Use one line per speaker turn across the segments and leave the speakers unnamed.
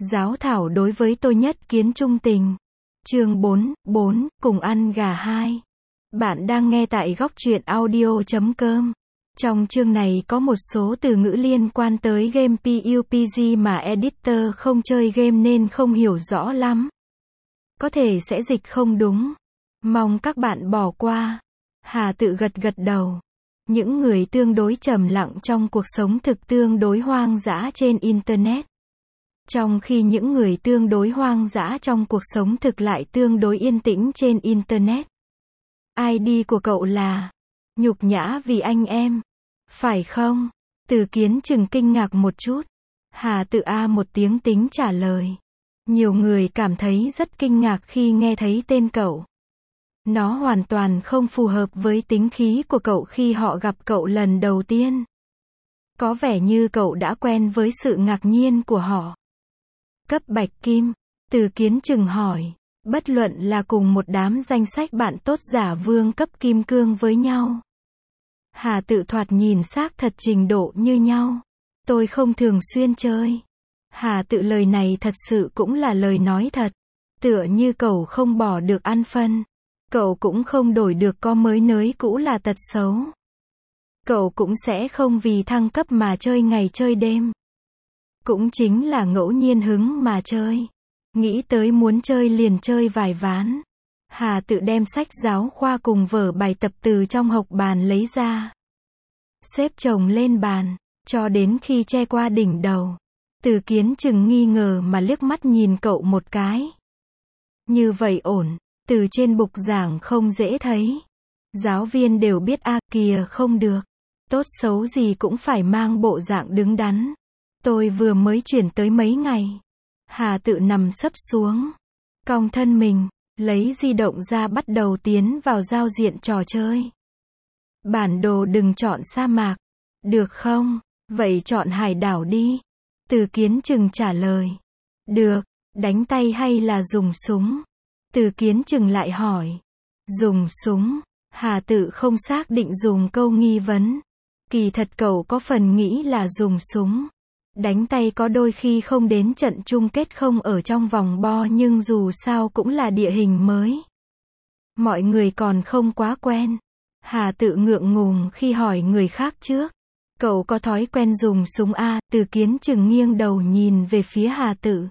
Giáo thảo đối với tôi nhất kiến trung tình. Chương 4, cùng ăn gà 2. Bạn đang nghe tại góc truyện audio.com. Trong chương này có một số từ ngữ liên quan tới game PUBG mà editor không chơi game nên không hiểu rõ lắm. Có thể sẽ dịch không đúng. Mong các bạn bỏ qua. Hà tự gật đầu. Những người tương đối trầm lặng trong cuộc sống thực tương đối hoang dã trên Internet. Trong khi những người tương đối hoang dã trong cuộc sống thực lại tương đối yên tĩnh trên Internet. ID của cậu là nhục nhã vì anh em. Phải không? Từ Kiến chừng kinh ngạc một chút. Hà tự một tiếng tính trả lời. Nhiều người cảm thấy rất kinh ngạc khi nghe thấy tên cậu. Nó hoàn toàn không phù hợp với tính khí của cậu khi họ gặp cậu lần đầu tiên. Có vẻ như cậu đã quen với sự ngạc nhiên của họ. Cấp bạch kim, Từ Kiến chừng hỏi. Bất luận là cùng một đám danh sách bạn tốt giả vương cấp kim cương với nhau. Hà tự thoạt nhìn xác thật trình độ như nhau. Tôi không thường xuyên chơi. Hà tự lời này thật sự cũng là lời nói thật. Tựa như cậu không bỏ được ăn phân. Cậu cũng không đổi được có mới nới cũ là tật xấu. Cậu cũng sẽ không vì thăng cấp mà chơi ngày chơi đêm. Cũng chính là ngẫu nhiên hứng mà chơi. Nghĩ tới muốn chơi liền chơi vài ván. Hà tự đem sách giáo khoa cùng vở bài tập từ trong hộc bàn lấy ra. Xếp chồng lên bàn, cho đến khi che qua đỉnh đầu. Từ Kiến chừng nghi ngờ mà liếc mắt nhìn cậu một cái. Như vậy ổn, từ trên bục giảng không dễ thấy. Giáo viên đều biết kìa không được. Tốt xấu gì cũng phải mang bộ dạng đứng đắn. Tôi vừa mới chuyển tới mấy ngày. Hà tự nằm sấp xuống. Cong thân mình, lấy di động ra bắt đầu tiến vào giao diện trò chơi. Bản đồ đừng chọn sa mạc. Được không? Vậy chọn hải đảo đi. Từ Kiến chừng trả lời. Được, đánh tay hay là dùng súng? Từ Kiến chừng lại hỏi. Dùng súng. Hà tự không xác định dùng câu nghi vấn. Kỳ thật cậu có phần nghĩ là dùng súng. Đánh tay có đôi khi không đến trận chung kết không ở trong vòng bo nhưng dù sao cũng là địa hình mới. Mọi người còn không quá quen. Hà tự ngượng ngùng khi hỏi người khác trước. Cậu có thói quen dùng súng Từ Kiến chừng nghiêng đầu nhìn về phía Hà tự.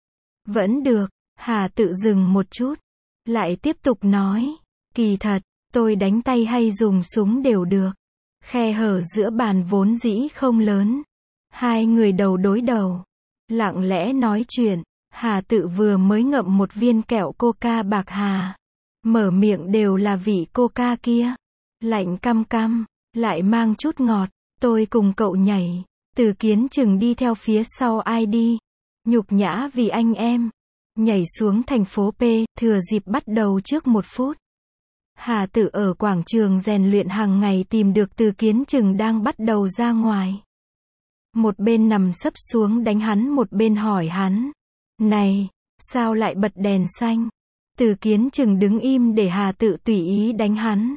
Vẫn được. Hà tự dừng một chút. Lại tiếp tục nói. Kỳ thật, tôi đánh tay hay dùng súng đều được. Khe hở giữa bàn vốn dĩ không lớn. Hai người đầu đối đầu. Lặng lẽ nói chuyện. Hà tự vừa mới ngậm một viên kẹo coca bạc hà. Mở miệng đều là vị coca kia. Lạnh căm căm. Lại mang chút ngọt. Tôi cùng cậu nhảy. Từ Kiến chừng đi theo phía sau ID. Nhục nhã vì anh em. Nhảy xuống thành phố P. Thừa dịp bắt đầu trước 1 phút. Hà tự ở quảng trường rèn luyện hàng ngày tìm được Từ Kiến chừng đang bắt đầu ra ngoài. Một bên nằm sấp xuống đánh hắn một bên hỏi hắn. Này, sao lại bật đèn xanh? Từ Kiến chừng đứng im để Hà tự tùy ý đánh hắn.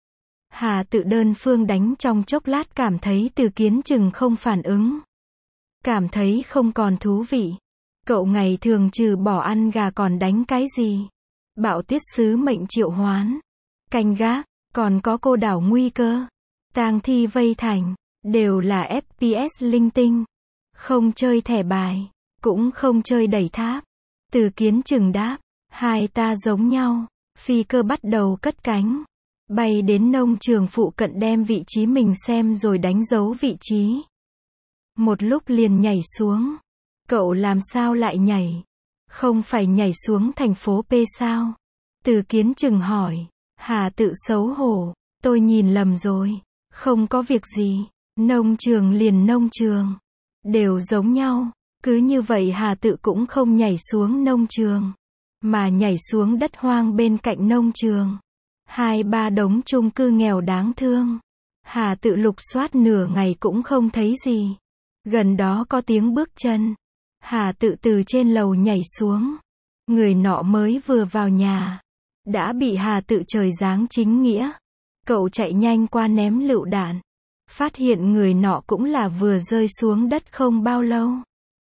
Hà tự đơn phương đánh trong chốc lát cảm thấy Từ Kiến chừng không phản ứng. Cảm thấy không còn thú vị. Cậu ngày thường trừ bỏ ăn gà còn đánh cái gì? Bạo tiết sứ mệnh triệu hoán. Canh gác, còn có cô đảo nguy cơ. Tang thi vây thành. Đều là FPS linh tinh. Không chơi thẻ bài. Cũng không chơi đẩy tháp. Từ Kiến chừng đáp. Hai ta giống nhau. Phi cơ bắt đầu cất cánh. Bay đến nông trường phụ cận đem vị trí mình xem rồi đánh dấu vị trí. Một lúc liền nhảy xuống. Cậu làm sao lại nhảy? Không phải nhảy xuống thành phố P sao? Từ Kiến chừng hỏi. Hà tự xấu hổ. Tôi nhìn lầm rồi. Không có việc gì. Nông trường liền nông trường. Đều giống nhau. Cứ như vậy Hà tự cũng không nhảy xuống nông trường. Mà nhảy xuống đất hoang bên cạnh nông trường. 2-3 đống chung cư nghèo đáng thương. Hà tự lục soát nửa ngày cũng không thấy gì. Gần đó có tiếng bước chân. Hà tự từ trên lầu nhảy xuống. Người nọ mới vừa vào nhà. Đã bị Hà tự trời giáng chính nghĩa. Cậu chạy nhanh qua ném lựu đạn. Phát hiện người nọ cũng là vừa rơi xuống đất không bao lâu.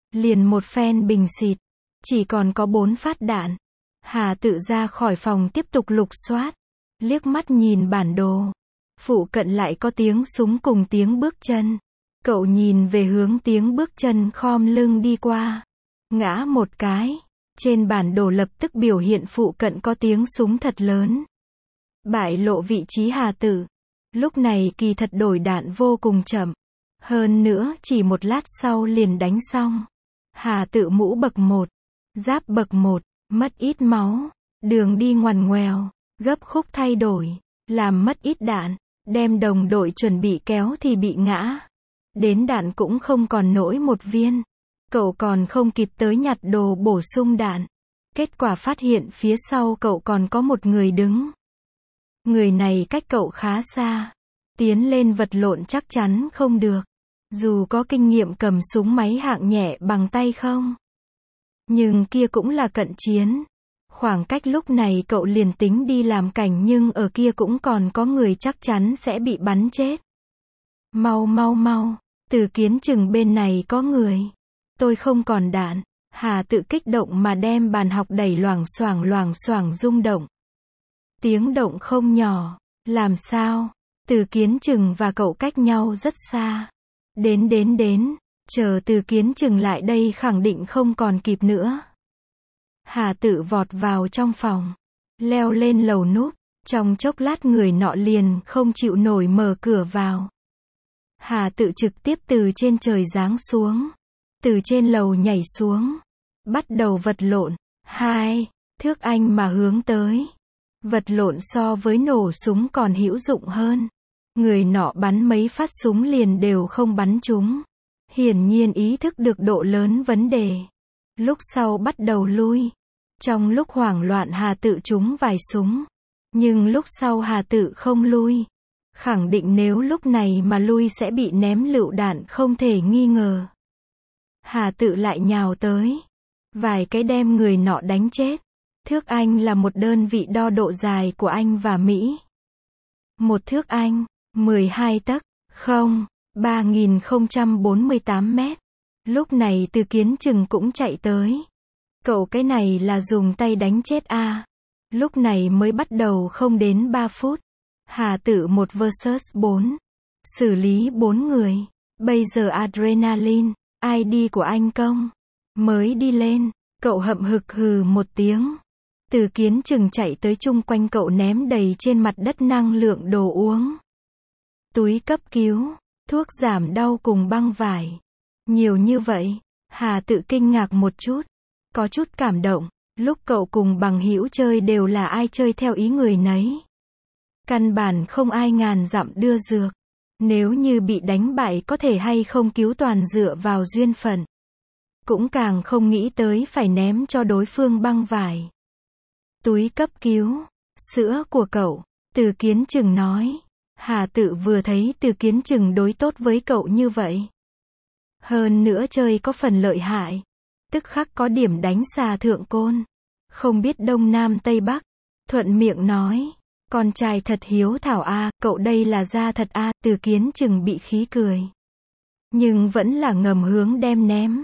liền một phen bình xịt. Chỉ còn có 4 phát đạn. Hà Tự ra khỏi phòng tiếp tục lục soát. Liếc mắt nhìn bản đồ. Phụ cận lại có tiếng súng cùng tiếng bước chân. Cậu nhìn về hướng tiếng bước chân khom lưng đi qua. Ngã một cái. Trên bản đồ lập tức biểu hiện phụ cận có tiếng súng thật lớn. Bại lộ vị trí Hà Tự. Lúc này kỳ thật đổi đạn vô cùng chậm. Hơn nữa chỉ một lát sau liền đánh xong. Hà Tự mũ bậc 1. Giáp bậc 1. Mất ít máu. Đường đi ngoằn ngoèo. Gấp khúc thay đổi. Làm mất ít đạn. Đem đồng đội chuẩn bị kéo thì bị ngã. Đến đạn cũng không còn nổi một viên. Cậu còn không kịp tới nhặt đồ bổ sung đạn. Kết quả phát hiện phía sau cậu còn có một người đứng. Người này cách cậu khá xa. Tiến lên vật lộn chắc chắn không được. Dù có kinh nghiệm cầm súng máy hạng nhẹ bằng tay không. Nhưng kia cũng là cận chiến. Khoảng cách lúc này cậu liền tính đi làm cảnh nhưng ở kia cũng còn có người chắc chắn sẽ bị bắn chết. Mau mau mau, Từ Kiến chừng bên này có người. Tôi không còn đạn. Hà Tự kích động mà đem bàn học đẩy loảng xoảng rung động. Tiếng động không nhỏ. Làm sao? Từ Kiến chừng và cậu cách nhau rất xa. Đến. Chờ Từ Kiến chừng lại đây khẳng định không còn kịp nữa. Hà Tự vọt vào trong phòng. Leo lên lầu nút. Trong chốc lát người nọ liền không chịu nổi mở cửa vào. Hà Tự trực tiếp từ trên trời giáng xuống. Từ trên lầu nhảy xuống. Bắt đầu vật lộn. 2 thước anh mà hướng tới. Vật lộn so với nổ súng còn hữu dụng hơn. Người nọ bắn mấy phát súng liền đều không bắn trúng. Hiển nhiên ý thức được độ lớn vấn đề. Lúc sau bắt đầu lui. Trong lúc hoảng loạn Hà Tự trúng vài súng. Nhưng lúc sau Hà Tự không lui. Khẳng định nếu lúc này mà lui sẽ bị ném lựu đạn không thể nghi ngờ. Hà Tự lại nhào tới. Vài cái đem người nọ đánh chết. Thước anh là một đơn vị đo độ dài của Anh và Mỹ. Một thước Anh, 12 tấc, 3048 mét. Lúc này Từ Kiến chừng cũng chạy tới. Cậu cái này là dùng tay đánh chết a. Lúc này mới bắt đầu không đến 3 phút. Hà Tự 1 vs 4. Xử lý 4 người. Bây giờ adrenaline, ID của anh công. Mới đi lên, cậu hậm hực hừ một tiếng. Từ Kiến chừng chạy tới chung quanh cậu ném đầy trên mặt đất năng lượng đồ uống. Túi cấp cứu, thuốc giảm đau cùng băng vải. Nhiều như vậy, Hà Tự kinh ngạc một chút. Có chút cảm động, lúc cậu cùng bằng hữu chơi đều là ai chơi theo ý người nấy. Căn bản không ai ngàn dặm đưa dược. Nếu như bị đánh bại có thể hay không cứu toàn dựa vào duyên phận. Cũng càng không nghĩ tới phải ném cho đối phương băng vải. Túi cấp cứu, sữa của cậu, Từ Kiến chừng nói. Hà Tự vừa thấy Từ Kiến chừng đối tốt với cậu như vậy. Hơn nữa chơi có phần lợi hại. Tức khắc có điểm đánh xà thượng côn. Không biết đông nam tây bắc. Thuận miệng nói. Con trai thật hiếu thảo a, cậu đây là ra thật a. Từ Kiến chừng bị khí cười. Nhưng vẫn là ngầm hướng đem ném.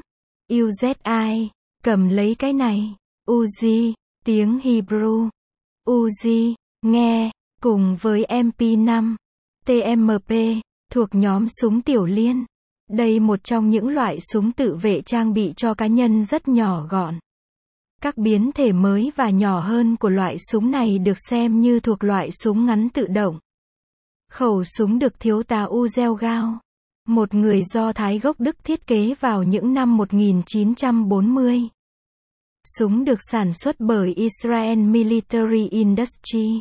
UZI, cầm lấy cái này. Uzi, tiếng Hebrew. Uzi, nghe, cùng với MP5, TMP, thuộc nhóm súng tiểu liên. Đây một trong những loại súng tự vệ trang bị cho cá nhân rất nhỏ gọn. Các biến thể mới và nhỏ hơn của loại súng này được xem như thuộc loại súng ngắn tự động. Khẩu súng được thiếu tá Uzel Gao, một người Do Thái gốc Đức thiết kế vào những năm 1940. Súng được sản xuất bởi Israel Military Industry,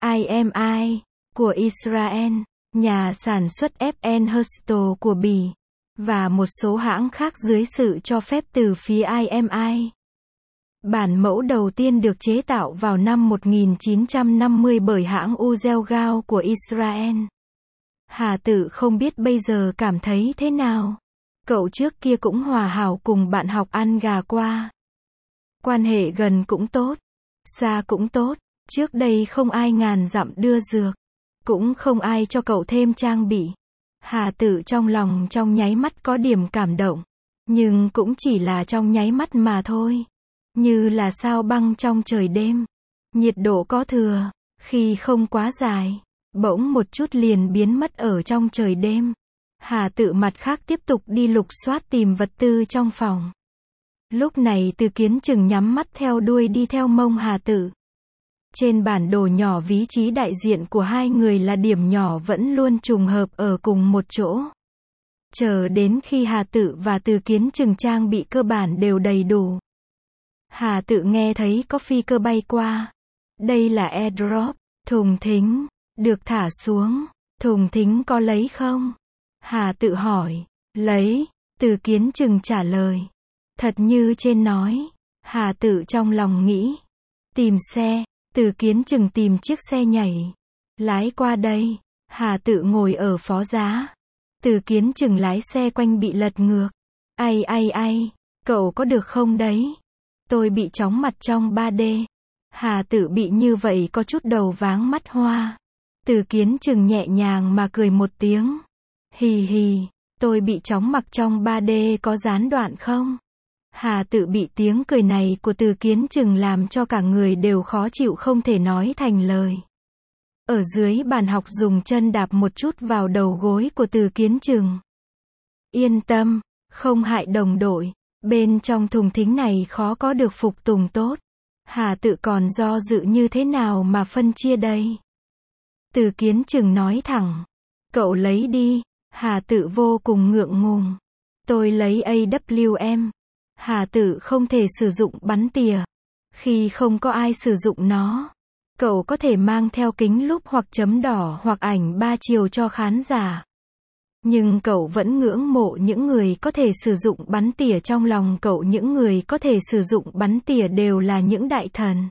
IMI, của Israel, nhà sản xuất FN Herstal của Bỉ, và một số hãng khác dưới sự cho phép từ phía IMI. Bản mẫu đầu tiên được chế tạo vào năm 1950 bởi hãng Uzel Gao của Israel. Hà Tự không biết bây giờ cảm thấy thế nào. Cậu trước kia cũng hòa hảo cùng bạn học ăn gà qua. Quan hệ gần cũng tốt, xa cũng tốt, trước đây không ai ngàn dặm đưa dược, cũng không ai cho cậu thêm trang bị. Hà Tự trong lòng trong nháy mắt có điểm cảm động. Nhưng cũng chỉ là trong nháy mắt mà thôi. Như là sao băng trong trời đêm. Nhiệt độ có thừa, khi không quá dài, bỗng một chút liền biến mất ở trong trời đêm. Hà Tự mặt khác tiếp tục đi lục soát tìm vật tư trong phòng. Lúc này Từ Kiến Chừng nhắm mắt theo đuôi đi theo mông Hà Tự. Trên bản đồ nhỏ vị trí đại diện của hai người là điểm nhỏ vẫn luôn trùng hợp ở cùng một chỗ. Chờ đến khi Hà Tự và Từ Kiến Chừng trang bị cơ bản đều đầy đủ. Hà Tự nghe thấy có phi cơ bay qua. Đây là airdrop, thùng thính, được thả xuống. Thùng thính có lấy không? Hà Tự hỏi. Lấy, Từ Kiến Chừng trả lời. Thật như trên nói. Hà Tự trong lòng nghĩ. Tìm xe, Từ Kiến Chừng tìm chiếc xe nhảy. Lái qua đây, Hà Tự ngồi ở phó giá. Từ Kiến Chừng lái xe quanh bị lật ngược. Ai, cậu có được không đấy? Tôi bị chóng mặt trong 3D. Hà Tự bị như vậy có chút đầu váng mắt hoa. Từ Kiến Chừng nhẹ nhàng mà cười một tiếng. Hì hì, tôi bị chóng mặt trong 3D có gián đoạn không? Hà Tự bị tiếng cười này của Từ Kiến Chừng làm cho cả người đều khó chịu không thể nói thành lời. Ở dưới bàn học dùng chân đạp một chút vào đầu gối của Từ Kiến Chừng. Yên tâm, không hại đồng đội. Bên trong thùng thính này khó có được phục tùng tốt. Hà Tự còn do dự như thế nào mà phân chia đây? Từ Kiến Chừng nói thẳng. Cậu lấy đi. Hà Tự vô cùng ngượng ngùng. Tôi lấy AWM. Hà Tự không thể sử dụng bắn tỉa. Khi không có ai sử dụng nó, cậu có thể mang theo kính lúp hoặc chấm đỏ hoặc ảnh 3 chiều cho khán giả. Nhưng cậu vẫn ngưỡng mộ những người có thể sử dụng bắn tỉa trong lòng cậu. Những người có thể sử dụng bắn tỉa đều là những đại thần.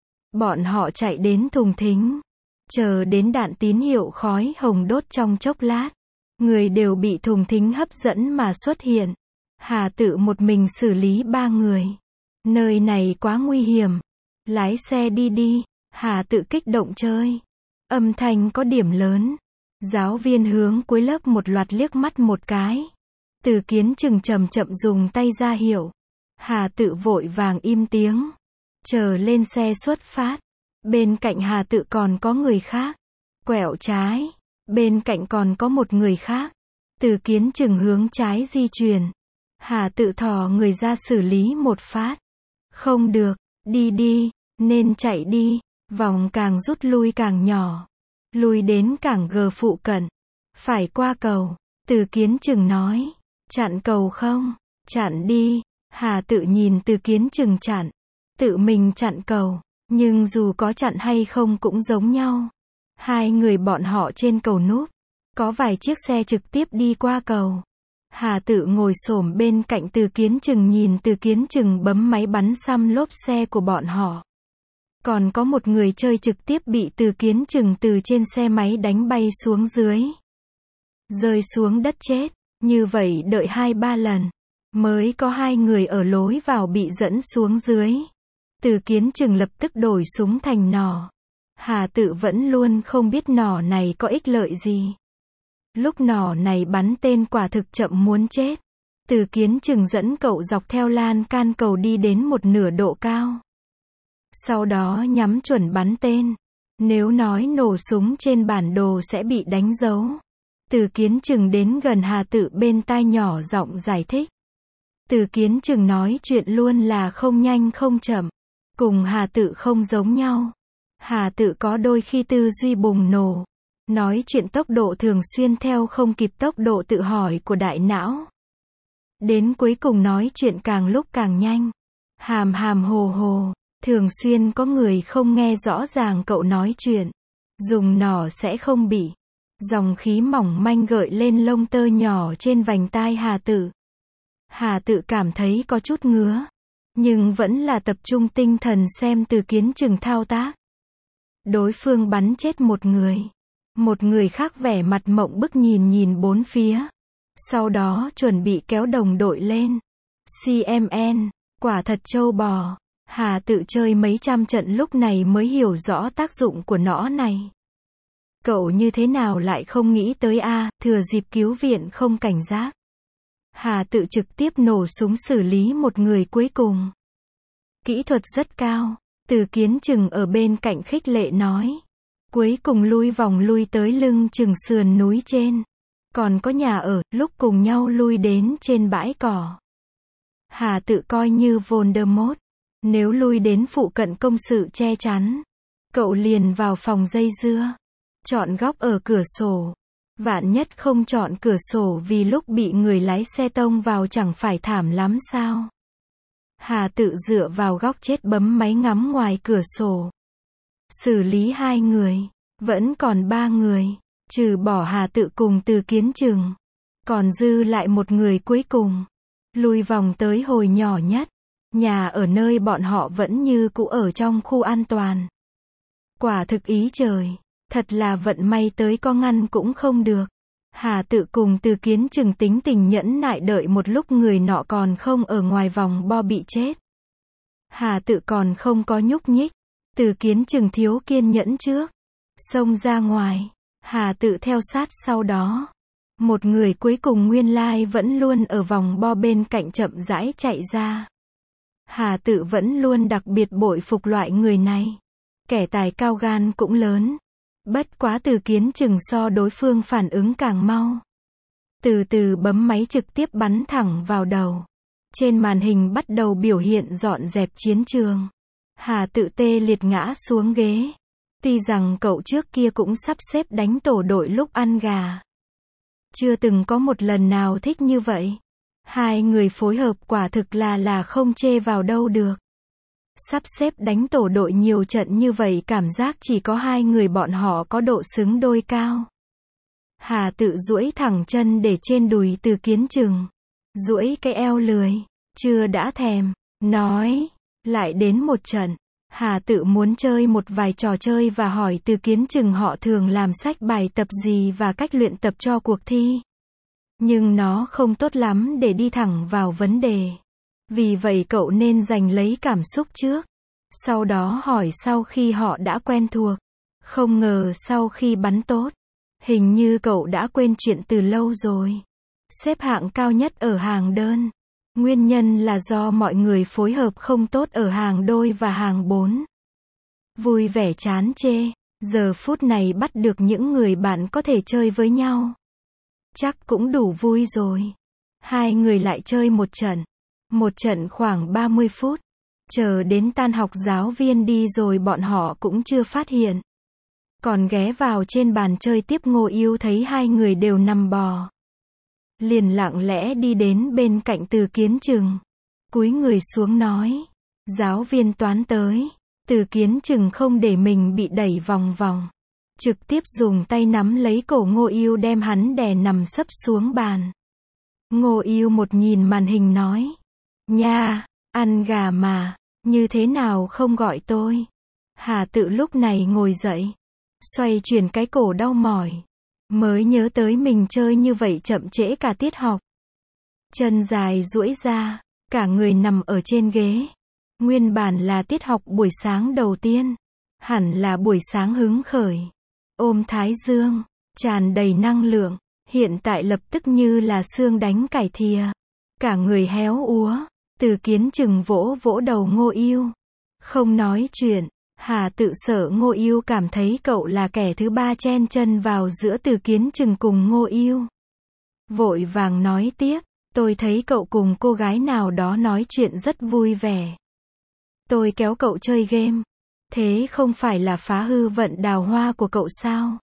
Bọn họ chạy đến thùng thính, chờ đến đạn tín hiệu khói hồng đốt trong chốc lát. Người đều bị thùng thính hấp dẫn mà xuất hiện. Hà Tự một mình xử lý 3 người. Nơi này quá nguy hiểm. Lái xe đi. Hà Tự kích động chơi. Âm thanh có điểm lớn. Giáo viên hướng cuối lớp một loạt liếc mắt một cái. Từ Kiến Chừng chậm chậm dùng tay ra hiệu. Hà Tự vội vàng im tiếng. Chờ lên xe xuất phát. Bên cạnh Hà Tự còn có người khác. Quẹo trái. Bên cạnh còn có một người khác. Từ Kiến Chừng hướng trái di chuyển. Hà Tự thò người ra xử lý một phát. Không được, đi, nên chạy đi. Vòng càng rút lui càng nhỏ. Lui đến cảng G phụ cận. Phải qua cầu. Từ Kiến Chừng nói. Chặn cầu không? Chặn đi. Hà Tự nhìn Từ Kiến Chừng chặn. Tự mình chặn cầu. Nhưng dù có chặn hay không cũng giống nhau. Hai người bọn họ trên cầu núp. Có vài chiếc xe trực tiếp đi qua cầu. Hà Tự ngồi xổm bên cạnh Từ Kiến Chừng nhìn Từ Kiến Chừng bấm máy bắn xăm lốp xe của bọn họ. Còn có một người chơi trực tiếp bị Từ Kiến Chừng từ trên xe máy đánh bay xuống dưới. Rơi xuống đất chết. Như vậy đợi 2-3 lần. Mới có 2 người ở lối vào bị dẫn xuống dưới. Từ Kiến Chừng lập tức đổi súng thành nỏ. Hà Tự vẫn luôn không biết nỏ này có ích lợi gì. Lúc nỏ này bắn tên quả thực chậm muốn chết. Từ Kiến Chừng dẫn cậu dọc theo lan can cầu đi đến một nửa độ cao. Sau đó nhắm chuẩn bắn tên. Nếu nói nổ súng trên bản đồ sẽ bị đánh dấu. Từ Kiến Chừng đến gần Hà Tự bên tai nhỏ giọng giải thích. Từ Kiến Chừng nói chuyện luôn là không nhanh không chậm. Cùng Hà Tự không giống nhau. Hà Tự có đôi khi tư duy bùng nổ. Nói chuyện tốc độ thường xuyên theo không kịp tốc độ tự hỏi của đại não. Đến cuối cùng nói chuyện càng lúc càng nhanh. Hàm hàm hồ hồ. Thường xuyên có người không nghe rõ ràng cậu nói chuyện. Dùng nỏ sẽ không bị. Dòng khí mỏng manh gợi lên lông tơ nhỏ trên vành tai Hà Tự. Hà Tự cảm thấy có chút ngứa. Nhưng vẫn là tập trung tinh thần xem Từ Kiến Chừng thao tác. Đối phương bắn chết một người. Một người khác vẻ mặt mộng bức nhìn bốn phía. Sau đó chuẩn bị kéo đồng đội lên. CMN, quả thật trâu bò. Hà Tự chơi mấy trăm trận lúc này mới hiểu rõ tác dụng của nỏ này. Cậu như thế nào lại không nghĩ tới thừa dịp cứu viện không cảnh giác. Hà Tự trực tiếp nổ súng xử lý một người cuối cùng. Kỹ thuật rất cao. Từ Kiến Trừng ở bên cạnh khích lệ nói. Cuối cùng lui vòng lui tới lưng chừng sườn núi trên. Còn có nhà ở, lúc cùng nhau lui đến trên bãi cỏ. Hà Tự coi như Voldemort. Nếu lui đến phụ cận công sự che chắn, cậu liền vào phòng dây dưa. Chọn góc ở cửa sổ. Vạn nhất không chọn cửa sổ vì lúc bị người lái xe tông vào chẳng phải thảm lắm sao? Hà Tự dựa vào góc chết bấm máy ngắm ngoài cửa sổ. Xử lý 2 người. Vẫn còn 3 người. Trừ bỏ Hà Tự cùng Từ Kiến Trừng. Còn dư lại một người cuối cùng. Lui vòng tới hồi nhỏ nhất. Nhà ở nơi bọn họ vẫn như cũ ở trong khu an toàn. Quả thực ý trời. Thật là vận may tới có ngăn cũng không được. Hà Tự cùng Từ Kiến Trừng tính tình nhẫn nại đợi một lúc người nọ còn không ở ngoài vòng bo bị chết. Hà Tự còn không có nhúc nhích. Từ Kiến Trừng thiếu kiên nhẫn trước. Xông ra ngoài. Hà Tự theo sát sau đó. Một người cuối cùng nguyên lai vẫn luôn ở vòng bo bên cạnh chậm rãi chạy ra. Hà Tự vẫn luôn đặc biệt bội phục loại người này. Kẻ tài cao gan cũng lớn. Bất quá Từ Kiến Trừng so đối phương phản ứng càng mau. Từ từ bấm máy trực tiếp bắn thẳng vào đầu. Trên màn hình bắt đầu biểu hiện dọn dẹp chiến trường. Hà Tự tê liệt ngã xuống ghế. Tuy rằng cậu trước kia cũng sắp xếp đánh tổ đội lúc ăn gà. Chưa từng có một lần nào thích như vậy. 2 người phối hợp quả thực là không chê vào đâu được. Sắp xếp đánh tổ đội nhiều trận như vậy cảm giác chỉ có 2 người bọn họ có độ xứng đôi cao. Hà Tự duỗi thẳng chân để trên đùi Từ Kiến Trừng. Duỗi cái eo lười. Chưa đã thèm. Nói. Lại đến một trận. Hà Tự muốn chơi một vài trò chơi và hỏi Từ Kiến Trừng họ thường làm sách bài tập gì và cách luyện tập cho cuộc thi. Nhưng nó không tốt lắm để đi thẳng vào vấn đề. Vì vậy cậu nên giành lấy cảm xúc trước. Sau đó hỏi sau khi họ đã quen thuộc. Không ngờ sau khi bắn tốt. Hình như cậu đã quên chuyện từ lâu rồi. Xếp hạng cao nhất ở hàng đơn. Nguyên nhân là do mọi người phối hợp không tốt ở hàng đôi và hàng 4. Vui vẻ chán chê. Giờ phút này bắt được những người bạn có thể chơi với nhau. Chắc cũng đủ vui rồi. 2 người lại chơi một trận. Một trận khoảng 30 phút. Chờ đến tan học giáo viên đi rồi bọn họ cũng chưa phát hiện. Còn ghé vào trên bàn chơi tiếp. Ngô Yêu thấy 2 người đều nằm bò. Liền lặng lẽ đi đến bên cạnh Từ Kiến Trừng. Cúi người xuống nói. Giáo viên toán tới. Từ Kiến Trừng không để mình bị đẩy vòng vòng. Trực tiếp dùng tay nắm lấy cổ Ngô Yêu đem hắn đè nằm sấp xuống bàn. Ngô Yêu một nhìn màn hình nói. Nha, ăn gà mà, như thế nào không gọi tôi? Hà Tự lúc này ngồi dậy. Xoay chuyển cái cổ đau mỏi. Mới nhớ tới mình chơi như vậy chậm trễ cả tiết học. Chân dài duỗi ra, cả người nằm ở trên ghế. Nguyên bản là tiết học buổi sáng đầu tiên. Hẳn là buổi sáng hứng khởi. Ôm thái dương, tràn đầy năng lượng. Hiện tại lập tức như là xương đánh cải thìa. Cả người héo úa. Từ Kiến Trừng vỗ vỗ đầu Ngô Yêu. Không nói chuyện. Hà Tự sợ Ngô Yêu cảm thấy cậu là kẻ thứ ba chen chân vào giữa Từ Kiến Trừng cùng Ngô Yêu. Vội vàng nói tiếp. Tôi thấy cậu cùng cô gái nào đó nói chuyện rất vui vẻ. Tôi kéo cậu chơi game. Thế không phải là phá hư vận đào hoa của cậu sao?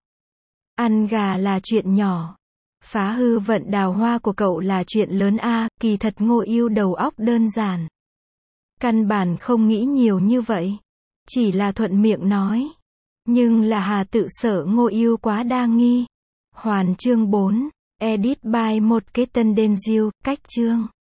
Ăn gà là chuyện nhỏ. Phá hư vận đào hoa của cậu là chuyện lớn a. Kỳ thật Ngô Yêu đầu óc đơn giản. Căn bản không nghĩ nhiều như vậy. Chỉ là thuận miệng nói. Nhưng là Hà Tự sợ Ngô Yêu quá đa nghi. Hoàn chương 4. Edit by một cái tân đen diêu. Cách chương.